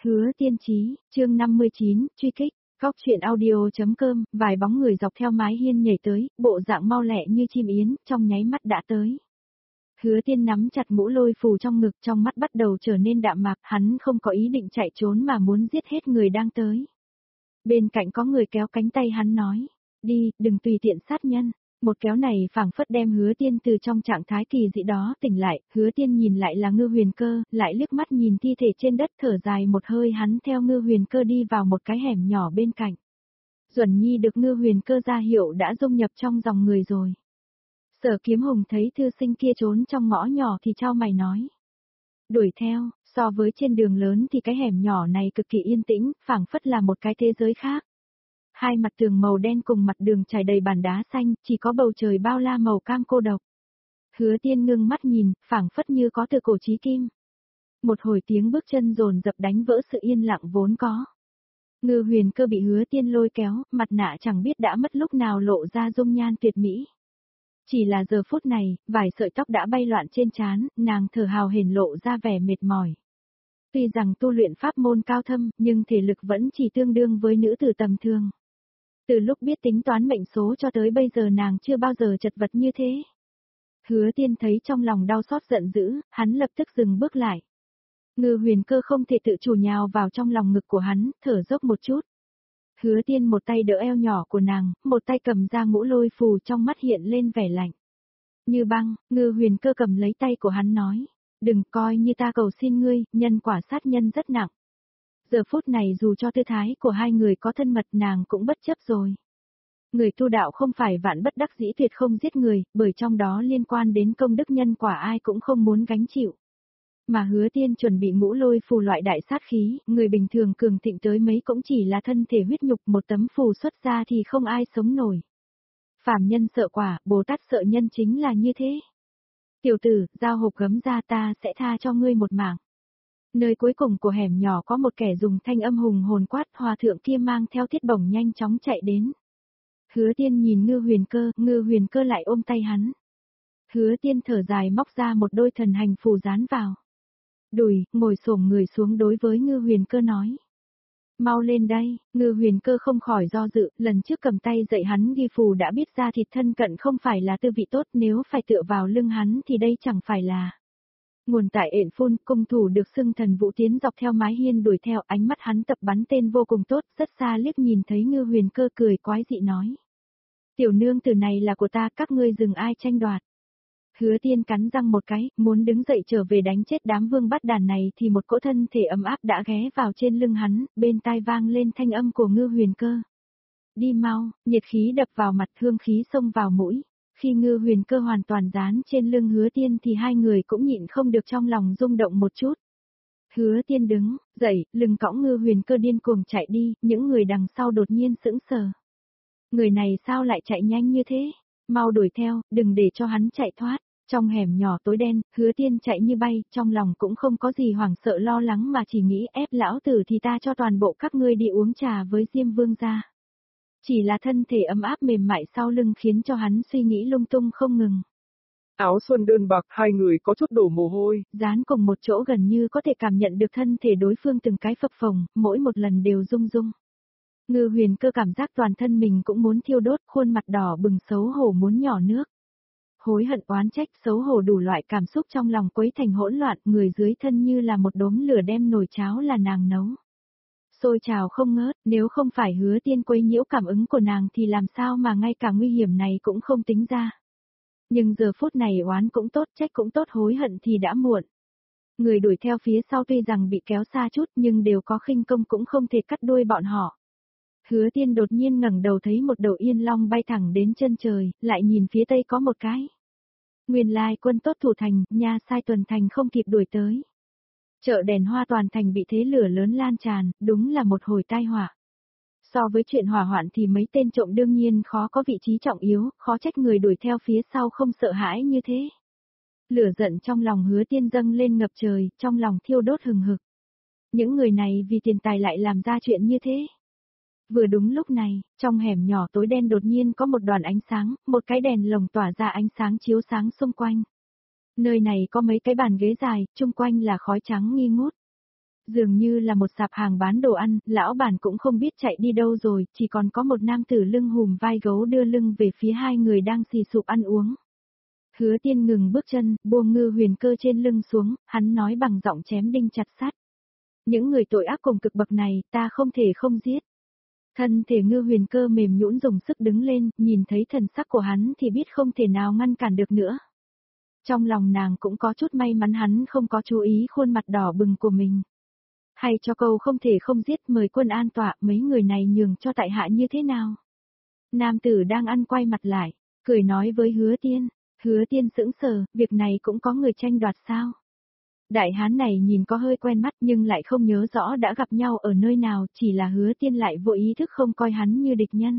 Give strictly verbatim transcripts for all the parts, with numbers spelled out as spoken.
Hứa Tiên Chí, chương năm mươi chín, truy kích, góc truyện audio.com, vài bóng người dọc theo mái hiên nhảy tới, bộ dạng mau lẹ như chim yến, trong nháy mắt đã tới. Hứa Tiên nắm chặt mũ lôi phù trong ngực, trong mắt bắt đầu trở nên đạm mạc, hắn không có ý định chạy trốn mà muốn giết hết người đang tới. Bên cạnh có người kéo cánh tay hắn nói, đi, đừng tùy tiện sát nhân. Một kéo này phảng phất đem Hứa Tiên từ trong trạng thái kỳ dị đó tỉnh lại, Hứa Tiên nhìn lại là Ngư Huyền Cơ, lại liếc mắt nhìn thi thể trên đất thở dài một hơi, hắn theo Ngư Huyền Cơ đi vào một cái hẻm nhỏ bên cạnh. Duẩn Nhi được Ngư Huyền Cơ ra hiệu đã dung nhập trong dòng người rồi. Sở Kiếm Hùng thấy thư sinh kia trốn trong ngõ nhỏ thì chau mày nói. Đuổi theo, so với trên đường lớn thì cái hẻm nhỏ này cực kỳ yên tĩnh, phảng phất là một cái thế giới khác. Hai mặt tường màu đen cùng mặt đường trải đầy bàn đá xanh, chỉ có bầu trời bao la màu cam cô độc. Hứa Tiên ngưng mắt nhìn, phảng phất như có từ cổ chí kim. Một hồi tiếng bước chân dồn dập đánh vỡ sự yên lặng vốn có. Ngư Huyền Cơ bị Hứa Tiên lôi kéo, mặt nạ chẳng biết đã mất lúc nào lộ ra dung nhan tuyệt mỹ. Chỉ là giờ phút này, vài sợi tóc đã bay loạn trên trán, nàng thở hào hển lộ ra vẻ mệt mỏi. Tuy rằng tu luyện pháp môn cao thâm, nhưng thể lực vẫn chỉ tương đương với nữ tử tầm thường. Từ lúc biết tính toán mệnh số cho tới bây giờ nàng chưa bao giờ chật vật như thế. Hứa Tiên thấy trong lòng đau xót giận dữ, hắn lập tức dừng bước lại. Ngư Huyền Cơ không thể tự chủ nhào vào trong lòng ngực của hắn, thở dốc một chút. Hứa Tiên một tay đỡ eo nhỏ của nàng, một tay cầm ra ngũ lôi phù, trong mắt hiện lên vẻ lạnh. Như băng, Ngư Huyền Cơ cầm lấy tay của hắn nói, đừng coi như ta cầu xin ngươi, nhân quả sát nhân rất nặng. Giờ phút này dù cho tư thái của hai người có thân mật nàng cũng bất chấp rồi. Người tu đạo không phải vạn bất đắc dĩ tuyệt không giết người, bởi trong đó liên quan đến công đức nhân quả ai cũng không muốn gánh chịu. Mà Hứa Tiên chuẩn bị ngũ lôi phù loại đại sát khí, người bình thường cường thịnh tới mấy cũng chỉ là thân thể huyết nhục, một tấm phù xuất ra thì không ai sống nổi. Phàm nhân sợ quả, Bồ Tát sợ nhân chính là như thế. Tiểu tử, giao hộp gấm ra ta sẽ tha cho ngươi một mạng. Nơi cuối cùng của hẻm nhỏ có một kẻ dùng thanh âm hùng hồn quát, hòa thượng kia mang theo thiết bổng nhanh chóng chạy đến. Hứa Tiên nhìn Ngư Huyền Cơ, Ngư Huyền Cơ lại ôm tay hắn. Hứa Tiên thở dài móc ra một đôi thần hành phù dán vào. Đùi, ngồi xổm người xuống đối với Ngư Huyền Cơ nói. Mau lên đây, Ngư Huyền Cơ không khỏi do dự, lần trước cầm tay dạy hắn ghi phù đã biết ra thịt thân cận không phải là tư vị tốt, nếu phải tựa vào lưng hắn thì đây chẳng phải là. Nguồn tại ện phun, cung thủ được xưng thần vũ tiến dọc theo mái hiên đuổi theo, ánh mắt hắn tập bắn tên vô cùng tốt, rất xa liếc nhìn thấy Ngư Huyền Cơ cười quái dị nói. Tiểu nương tử này là của ta, các ngươi dừng ai tranh đoạt. Hứa Tiên cắn răng một cái, muốn đứng dậy trở về đánh chết đám vương bắt đàn này thì một cỗ thân thể ấm áp đã ghé vào trên lưng hắn, bên tai vang lên thanh âm của Ngư Huyền Cơ. Đi mau, nhiệt khí đập vào mặt, hương khí xông vào mũi. Khi Ngư Huyền Cơ hoàn toàn dán trên lưng Hứa Tiên thì hai người cũng nhịn không được trong lòng rung động một chút. Hứa Tiên đứng, dậy, lưng cõng Ngư Huyền Cơ điên cuồng chạy đi, những người đằng sau đột nhiên sững sờ. Người này sao lại chạy nhanh như thế? Mau đuổi theo, đừng để cho hắn chạy thoát. Trong hẻm nhỏ tối đen, Hứa Tiên chạy như bay, trong lòng cũng không có gì hoảng sợ lo lắng mà chỉ nghĩ ép lão tử thì ta cho toàn bộ các ngươi đi uống trà với Diêm Vương gia. Chỉ là thân thể ấm áp mềm mại sau lưng khiến cho hắn suy nghĩ lung tung không ngừng. Áo xuân đơn bạc, hai người có chút đổ mồ hôi. Dán cùng một chỗ gần như có thể cảm nhận được thân thể đối phương từng cái phập phồng, mỗi một lần đều rung rung. Ngư Huyền Cơ cảm giác toàn thân mình cũng muốn thiêu đốt, khuôn mặt đỏ bừng xấu hổ muốn nhỏ nước. Hối hận oán trách xấu hổ đủ loại cảm xúc trong lòng quấy thành hỗn loạn, người dưới thân như là một đốm lửa đem nồi cháo là nàng nấu. Sôi trào không ngớt, nếu không phải Hứa Tiên quấy nhiễu cảm ứng của nàng thì làm sao mà ngay cả nguy hiểm này cũng không tính ra. Nhưng giờ phút này oán cũng tốt, trách cũng tốt, hối hận thì đã muộn. Người đuổi theo phía sau tuy rằng bị kéo xa chút nhưng đều có khinh công cũng không thể cắt đuôi bọn họ. Hứa Tiên đột nhiên ngẩng đầu thấy một đầu yên long bay thẳng đến chân trời, lại nhìn phía tây có một cái. Nguyên lai quân tốt thủ thành, nha sai tuần thành không kịp đuổi tới. Chợ đèn hoa toàn thành bị thế lửa lớn lan tràn, đúng là một hồi tai họa. So với chuyện hỏa hoạn thì mấy tên trộm đương nhiên khó có vị trí trọng yếu, khó trách người đuổi theo phía sau không sợ hãi như thế. Lửa giận trong lòng Hứa Tiên dâng lên ngập trời, trong lòng thiêu đốt hừng hực. Những người này vì tiền tài lại làm ra chuyện như thế. Vừa đúng lúc này, trong hẻm nhỏ tối đen đột nhiên có một đoàn ánh sáng, một cái đèn lồng tỏa ra ánh sáng chiếu sáng xung quanh. Nơi này có mấy cái bàn ghế dài, chung quanh là khói trắng nghi ngút. Dường như là một sạp hàng bán đồ ăn, lão bản cũng không biết chạy đi đâu rồi, chỉ còn có một nam tử lưng hùm vai gấu đưa lưng về phía hai người đang xì sụp ăn uống. Hứa Tiên ngừng bước chân, buông Ngư Huyền Cơ trên lưng xuống, hắn nói bằng giọng chém đinh chặt sắt. Những người tội ác cùng cực bậc này, ta không thể không giết. Thân thể Ngư Huyền Cơ mềm nhũn dùng sức đứng lên, nhìn thấy thần sắc của hắn thì biết không thể nào ngăn cản được nữa. Trong lòng nàng cũng có chút may mắn hắn không có chú ý khuôn mặt đỏ bừng của mình. Hay cho câu không thể không giết, mời quân an tọa, mấy người này nhường cho tại hạ như thế nào? Nam tử đang ăn quay mặt lại, cười nói với Hứa Tiên. Hứa Tiên sững sờ, việc này cũng có người tranh đoạt sao? Đại hán này nhìn có hơi quen mắt nhưng lại không nhớ rõ đã gặp nhau ở nơi nào, chỉ là Hứa Tiên lại vô ý thức không coi hắn như địch nhân.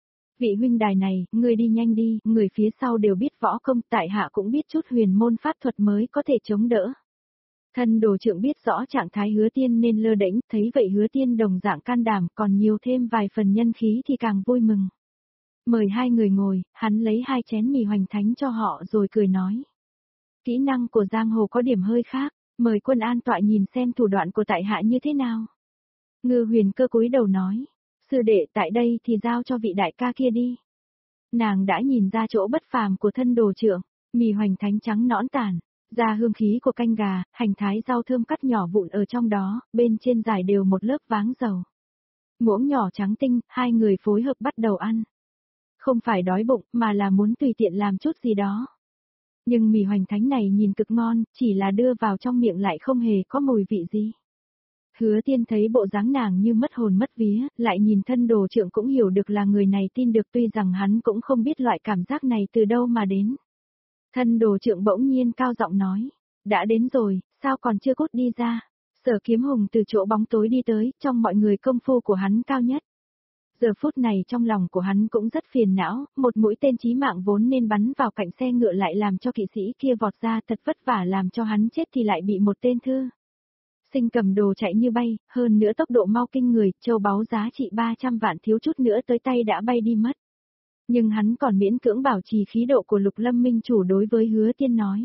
Vị huynh đài này, người đi nhanh đi, người phía sau đều biết võ công, tại hạ cũng biết chút huyền môn pháp thuật mới có thể chống đỡ. Thân đồ trượng biết rõ trạng thái Hứa Tiên nên lơ đễnh, thấy vậy Hứa Tiên đồng dạng can đảm, còn nhiều thêm vài phần nhân khí thì càng vui mừng. Mời hai người ngồi, hắn lấy hai chén mì hoành thánh cho họ rồi cười nói. Kỹ năng của giang hồ có điểm hơi khác, mời quân an tọa nhìn xem thủ đoạn của tại hạ như thế nào. Ngư Huyền Cơ cúi đầu nói, sư đệ tại đây thì giao cho vị đại ca kia đi. Nàng đã nhìn ra chỗ bất phàm của thân đồ trượng, mì hoành thánh trắng nõn tàn, ra hương khí của canh gà, hành thái rau thơm cắt nhỏ vụn ở trong đó, bên trên dài đều một lớp váng dầu. Muỗng nhỏ trắng tinh, hai người phối hợp bắt đầu ăn. Không phải đói bụng mà là muốn tùy tiện làm chút gì đó. Nhưng mì hoành thánh này nhìn cực ngon, chỉ là đưa vào trong miệng lại không hề có mùi vị gì. Hứa Tiên thấy bộ dáng nàng như mất hồn mất vía, lại nhìn thân đồ trượng cũng hiểu được là người này tin được, tuy rằng hắn cũng không biết loại cảm giác này từ đâu mà đến. Thân đồ trượng bỗng nhiên cao giọng nói, đã đến rồi, sao còn chưa cút đi ra? Sở Kiếm Hùng từ chỗ bóng tối đi tới, trong mọi người công phu của hắn cao nhất. Giờ phút này trong lòng của hắn cũng rất phiền não, một mũi tên chí mạng vốn nên bắn vào cạnh xe ngựa lại làm cho kỵ sĩ kia vọt ra, thật vất vả làm cho hắn chết thì lại bị một tên thư sinh cầm đồ chạy như bay, hơn nữa tốc độ mau kinh người, châu báu giá trị ba trăm vạn thiếu chút nữa tới tay đã bay đi mất. Nhưng hắn còn miễn cưỡng bảo trì khí độ của Lục Lâm Minh chủ đối với Hứa Tiên nói.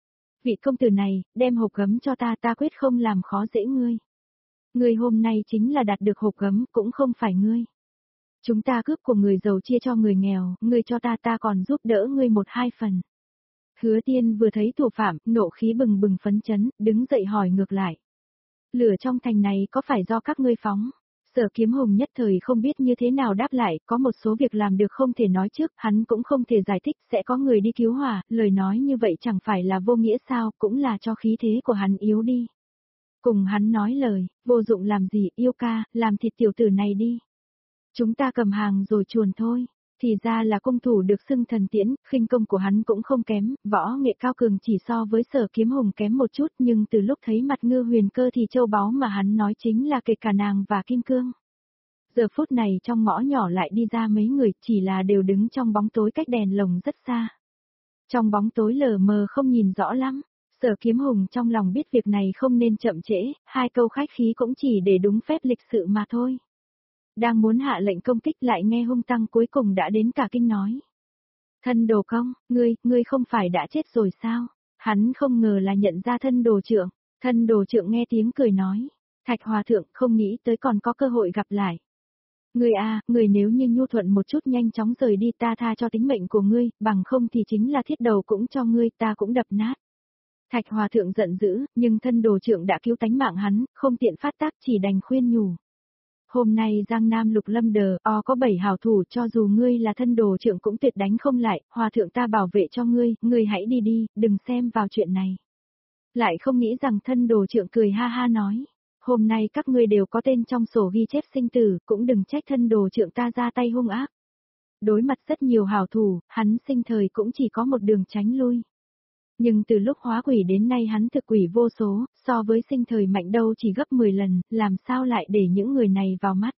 Vị công tử này, đem hộp gấm cho ta, ta quyết không làm khó dễ ngươi. Ngươi hôm nay chính là đạt được hộp gấm, cũng không phải ngươi. Chúng ta cướp của người giàu chia cho người nghèo, ngươi cho ta ta còn giúp đỡ ngươi một hai phần. Hứa Tiên vừa thấy thủ phạm, nộ khí bừng bừng phấn chấn, đứng dậy hỏi ngược lại. Lửa trong thành này có phải do các ngươi phóng? Sở Kiếm Hùng nhất thời không biết như thế nào đáp lại, có một số việc làm được không thể nói trước, hắn cũng không thể giải thích, sẽ có người đi cứu hỏa, lời nói như vậy chẳng phải là vô nghĩa sao, cũng là cho khí thế của hắn yếu đi. Cùng hắn nói lời, vô dụng làm gì, yêu ca, làm thịt tiểu tử này đi. Chúng ta cầm hàng rồi chuồn thôi. Thì ra là cung thủ được xưng thần tiễn, khinh công của hắn cũng không kém, võ nghệ cao cường chỉ so với Sở Kiếm Hùng kém một chút, nhưng từ lúc thấy mặt Ngư Huyền Cơ thì châu báu mà hắn nói chính là kể cả nàng và kim cương. Giờ phút này trong ngõ nhỏ lại đi ra mấy người, chỉ là đều đứng trong bóng tối cách đèn lồng rất xa. Trong bóng tối lờ mờ không nhìn rõ lắm, Sở Kiếm Hùng trong lòng biết việc này không nên chậm trễ, hai câu khách khí cũng chỉ để đúng phép lịch sự mà thôi. Đang muốn hạ lệnh công kích lại nghe hung tăng cuối cùng đã đến cả kinh nói. Thân đồ công, ngươi, ngươi không phải đã chết rồi sao? Hắn không ngờ là nhận ra thân đồ trượng. Thân đồ trượng nghe tiếng cười nói. Thạch Hòa Thượng không nghĩ tới còn có cơ hội gặp lại. Ngươi à, ngươi nếu như nhu thuận một chút nhanh chóng rời đi ta tha cho tính mệnh của ngươi, bằng không thì chính là thiết đầu cũng cho ngươi ta cũng đập nát. Thạch Hòa Thượng giận dữ, nhưng thân đồ trượng đã cứu tánh mạng hắn, không tiện phát tác chỉ đành khuyên nhủ. Hôm nay Giang Nam Lục Lâm Đờ o có bảy hảo thủ, cho dù ngươi là thân đồ trượng cũng tuyệt đánh không lại, Hòa Thượng ta bảo vệ cho ngươi, ngươi hãy đi đi, đừng xem vào chuyện này. Lại không nghĩ rằng thân đồ trượng cười ha ha nói, hôm nay các ngươi đều có tên trong sổ ghi chép sinh tử, cũng đừng trách thân đồ trượng ta ra tay hung ác. Đối mặt rất nhiều hảo thủ, hắn sinh thời cũng chỉ có một đường tránh lui. Nhưng từ lúc hóa quỷ đến nay hắn thực quỷ vô số, so với sinh thời mạnh đâu chỉ gấp mười lần, làm sao lại để những người này vào mắt.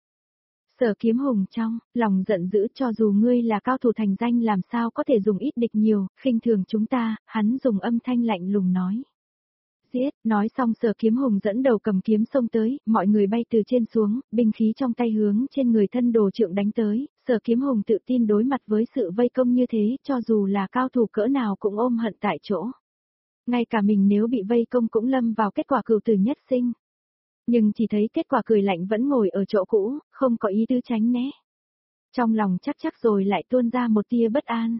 Sở Kiếm Hùng trong, lòng giận dữ, cho dù ngươi là cao thủ thành danh làm sao có thể dùng ít địch nhiều, khinh thường chúng ta, hắn dùng âm thanh lạnh lùng nói. Giết, nói xong Sở Kiếm Hùng dẫn đầu cầm kiếm xông tới, mọi người bay từ trên xuống, binh khí trong tay hướng trên người thân đồ trượng đánh tới, Sở Kiếm Hùng tự tin đối mặt với sự vây công như thế, cho dù là cao thủ cỡ nào cũng ôm hận tại chỗ. Ngay cả mình nếu bị vây công cũng lâm vào kết quả cừu tử nhất sinh. Nhưng chỉ thấy kết quả cười lạnh vẫn ngồi ở chỗ cũ, không có ý tứ tránh né. Trong lòng chắc chắc rồi lại tuôn ra một tia bất an.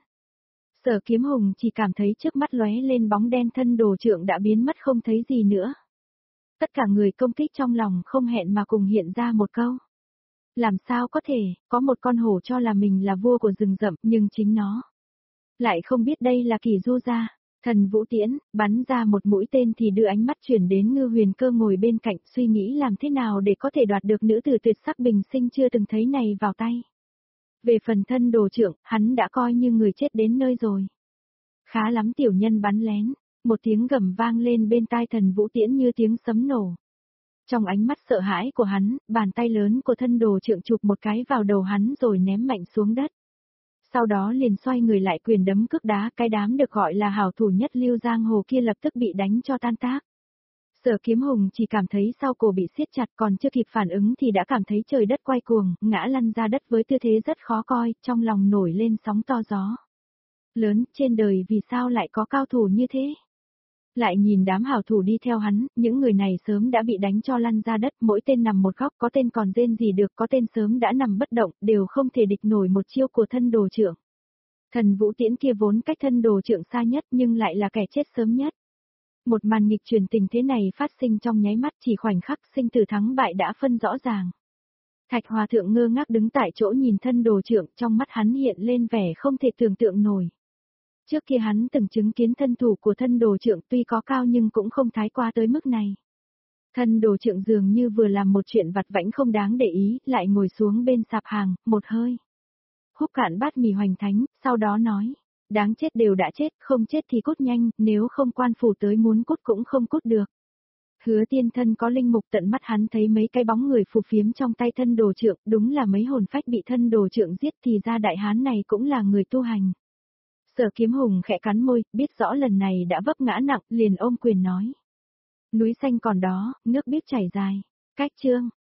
Sở Kiếm Hùng chỉ cảm thấy trước mắt lóe lên bóng đen thân đồ trượng đã biến mất không thấy gì nữa. Tất cả người công kích trong lòng không hẹn mà cùng hiện ra một câu. Làm sao có thể, có một con hổ cho là mình là vua của rừng rậm nhưng chính nó lại không biết đây là Kỳ Du gia. Thần Vũ Tiễn, bắn ra một mũi tên thì đưa ánh mắt chuyển đến Ngư Huyền Cơ ngồi bên cạnh suy nghĩ làm thế nào để có thể đoạt được nữ tử tuyệt sắc bình sinh chưa từng thấy này vào tay. Về phần thân đồ trượng, hắn đã coi như người chết đến nơi rồi. Khá lắm tiểu nhân bắn lén, một tiếng gầm vang lên bên tai Thần Vũ Tiễn như tiếng sấm nổ. Trong ánh mắt sợ hãi của hắn, bàn tay lớn của thân đồ trượng chụp một cái vào đầu hắn rồi ném mạnh xuống đất. Sau đó liền xoay người lại quyền đấm cước đá, cái đám được gọi là hảo thủ nhất lưu giang hồ kia lập tức bị đánh cho tan tác. Sở Kiếm Hùng chỉ cảm thấy sau cổ bị siết chặt, còn chưa kịp phản ứng thì đã cảm thấy trời đất quay cuồng, ngã lăn ra đất với tư thế rất khó coi, trong lòng nổi lên sóng to gió. Lớn, trên đời vì sao lại có cao thủ như thế? Lại nhìn đám hảo thủ đi theo hắn, những người này sớm đã bị đánh cho lăn ra đất, mỗi tên nằm một góc, có tên còn rên gì được, có tên sớm đã nằm bất động, đều không thể địch nổi một chiêu của thân đồ trượng. Thần Vũ Tiễn kia vốn cách thân đồ trượng xa nhất nhưng lại là kẻ chết sớm nhất. Một màn nghịch chuyển tình thế này phát sinh trong nháy mắt, chỉ khoảnh khắc sinh tử thắng bại đã phân rõ ràng. Thạch Hòa Thượng ngơ ngác đứng tại chỗ nhìn thân đồ trượng, trong mắt hắn hiện lên vẻ không thể tưởng tượng nổi. Trước kia hắn từng chứng kiến thân thủ của thân đồ trượng tuy có cao nhưng cũng không thái qua tới mức này. Thân đồ trượng dường như vừa làm một chuyện vặt vãnh không đáng để ý, lại ngồi xuống bên sạp hàng, một hơi húp cạn bát mì hoành thánh, sau đó nói, đáng chết đều đã chết, không chết thì cút nhanh, nếu không quan phủ tới muốn cút cũng không cút được. Hứa Tiên thân có linh mục, tận mắt hắn thấy mấy cái bóng người phù phiếm trong tay thân đồ trượng, đúng là mấy hồn phách bị thân đồ trượng giết, thì ra đại hán này cũng là người tu hành. Sở Kiếm Hùng khẽ cắn môi, biết rõ lần này đã vấp ngã nặng, liền ôm quyền nói. Núi xanh còn đó, nước biết chảy dài. Cách chương,